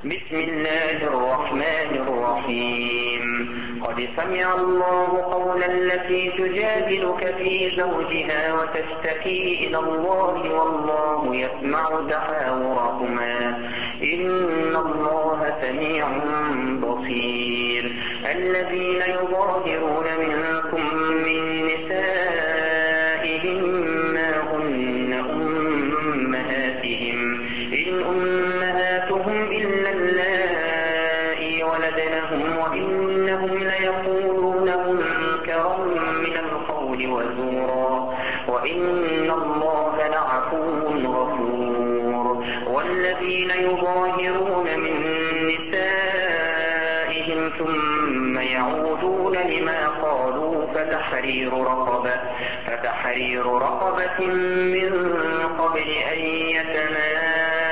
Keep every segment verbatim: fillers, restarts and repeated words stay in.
بسم الله الرحمن الرحيم قد سمع الله قول التي تجادلك في زوجها وتشتكي إلى الله والله يسمع تحاوركما إن الله سميع بصير الذين يظاهرون منكم من نسائهم ما هن أمهاتهم إن أمهاتهم إلا اللائي ولدنهم وإنهم ليقولون منكرا من القول وزورا وإن الله لعفو غفور والذين يظاهرون من نسائهم ثم يعودون لما قالوا فتحرير رقبة فتحرير رقبة من قبل أن يتماسا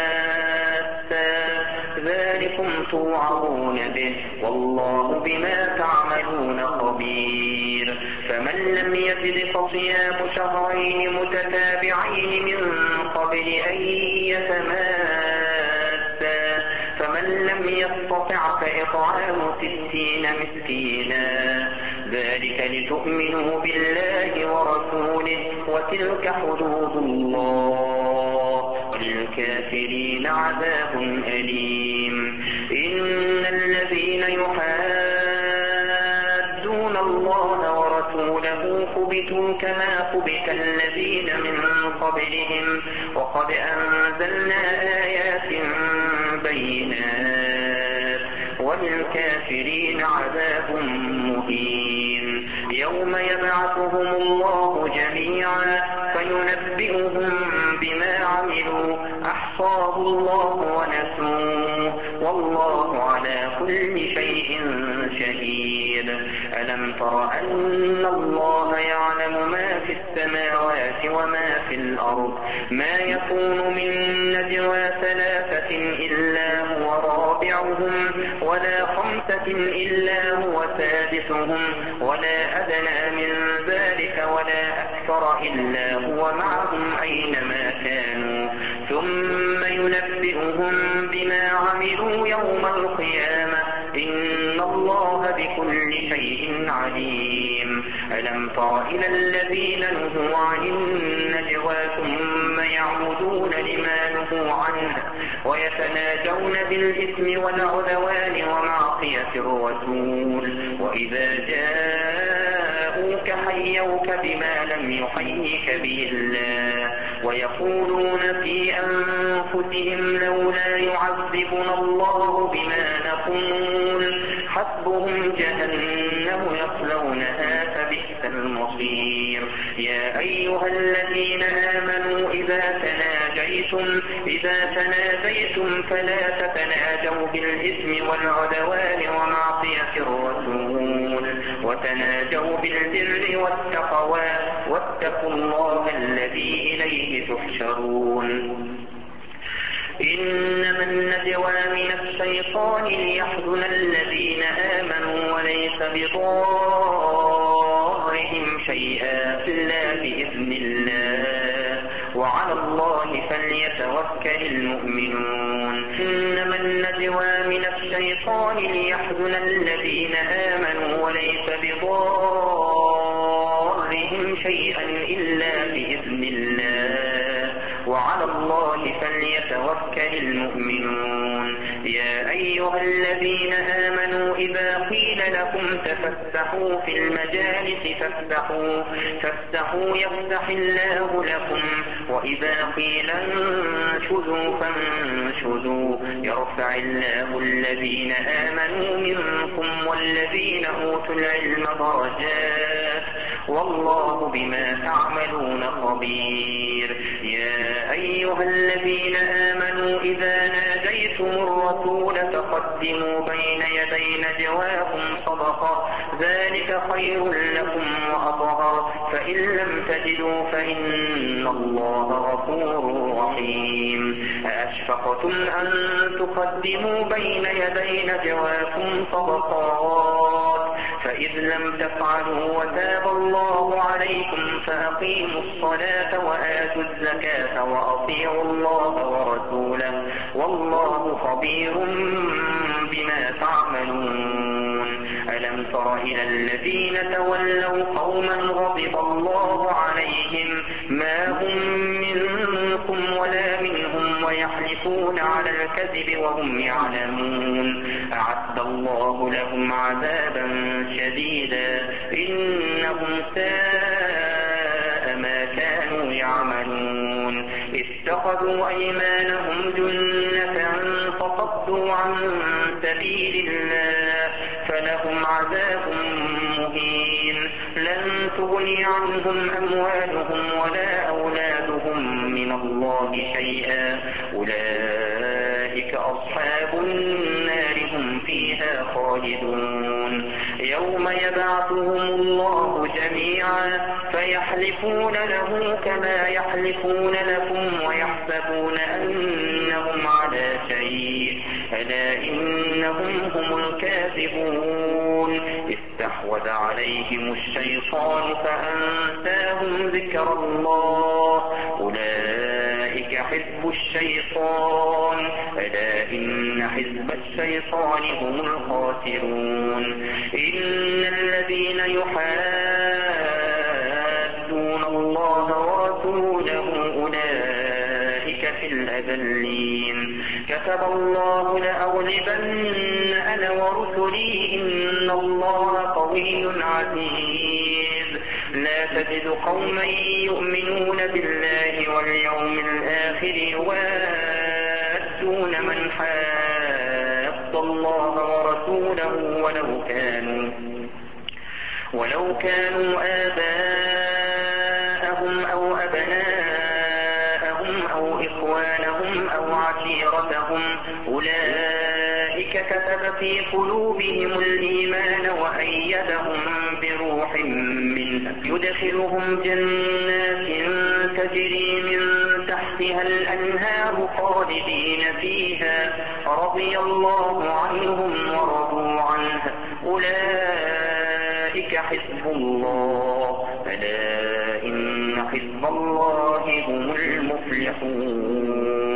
ذلكم توعظون به والله بما تعملون خبير فمن لم يجد فصيام شهرين متتابعين من قبل أن يتماسا فمن لم يستطع فإطعام ستين مسكينا ذلك لتؤمنوا بالله ورسوله وتلك حدود الله وللكافرين عذاب أليم إن الذين يحادون الله ورسوله كبتوا كما كبت الذين من قبلهم وقد أنزلنا آيات بينات وللكافرين عذاب مهين يوم يبعثهم الله جميعا فينبئهم بما عملوا أحصاه الله ونسوه والله على كل شيء شهيد ألم تر أن الله يعلم ما في السماوات وما في الأرض ما يكون من نجوى ثلاثة إلا هو رابعهم ولا خمسة إلا هو سادسهم ولا أدنى من ذلك ولا أكثر إلا هو معهم أينما كانوا ثم ينبئهم بما عملوا يوم القيامة إن الله بكل شيء عليم ألم تر إلى الذين نهوا عن النجوى ثم يعودون لما نهوا عنه ويتناجون بالإثم والعدوان ومعصية الرسول وإذا جاءوك حيوك بما لم يحيك به الله ويقولون في أنفسهم لولا يعذبنا الله بما نقول حسبهم جهنم يصلونها فبئس المصير يا أيها الذين آمنوا إذا تناجيتم إذا تناجيتم فلا تتناجوا بالإثم والعدوان ومعصية الرسول وتناجوا بالبر والتقوى واتقوا الله الذي إليه تحشرون إنما النجوى من الشيطان ليحزن الذين آمنوا وليس بضارهم شيئا إلا بإذن الله وعلى الله فليتوكل المؤمنون إنما النجوى من الشيطان ليحزن الذين آمنوا وليس بضارهم شيئا إلا بإذن الله وعلى الله فليتوكل المؤمنون يا أيها الذين آمنوا إذا قيل لكم تفسحوا في المجالس فافسحوا فافسحوا يفسح الله لكم وإذا قيل انشزوا فانشزوا يرفع الله الذين آمنوا منكم والذين أوتوا العلم درجات والله بما تعملون خبير يا أيها الذين آمنوا إذا ناجيتم الرسول فقدموا بين يدي نجواكم صدقة ذلك خير لكم وأطهر فإن لم تجدوا فإن الله غفور رحيم أأشفقتم أن تقدموا بين يدي نجواكم صدقات فإذ لم تفعلوا وتاب الله عليكم فأقيموا الصلاة وآتوا الزكاة وأطيعوا الله ورسوله والله خبير بما تعملون. ألم تر إلى الذين تولوا قوما غضب الله عليهم ما هم منكم ولا منهم ويحلفون على الكذب وهم يعلمون أعد الله لهم عذابا شديدا إنهم ساء ما كانوا يعملون. اتخذوا أيمانهم جنة فصدوا عن سبيل الله فلهم عذاب مهين لن تغني عنهم أموالهم ولا أولادهم من الله شيئا أولئك أصحاب النار هم فيها خالدون. يوم يبعثهم الله جميعا فيحلفون له كما يحلفون لكم ويحسبون أنهم على شيء ألا إنهم هم الكاذبون. استحوذ عليهم الشيطان فأنساهم ذكر الله أولئك حزب الشيطان ألا إن حزب الشيطان هم الخاسرون. إن الذين يحادون الله ورسوله أولئك في الأذلين. كتب الله لأغلبن أنا ورسلي إن الله قوي عزيز. لا تجد قوما يؤمنون بالله واليوم الآخر يوادون من حاد الله ورسوله ولو كانوا ولو كانوا آباءهم أو أبناءهم أو إخوانهم أو عشيرتهم أولئك كتب في قلوبهم الإيمان وأيدهم بروح منه يدخلهم جنات تجري من تحتها الأنهار خالدين فيها رضي الله عنهم ورضوا عنه أولئك حزب الله ألا إن حزب الله هم المفلحون.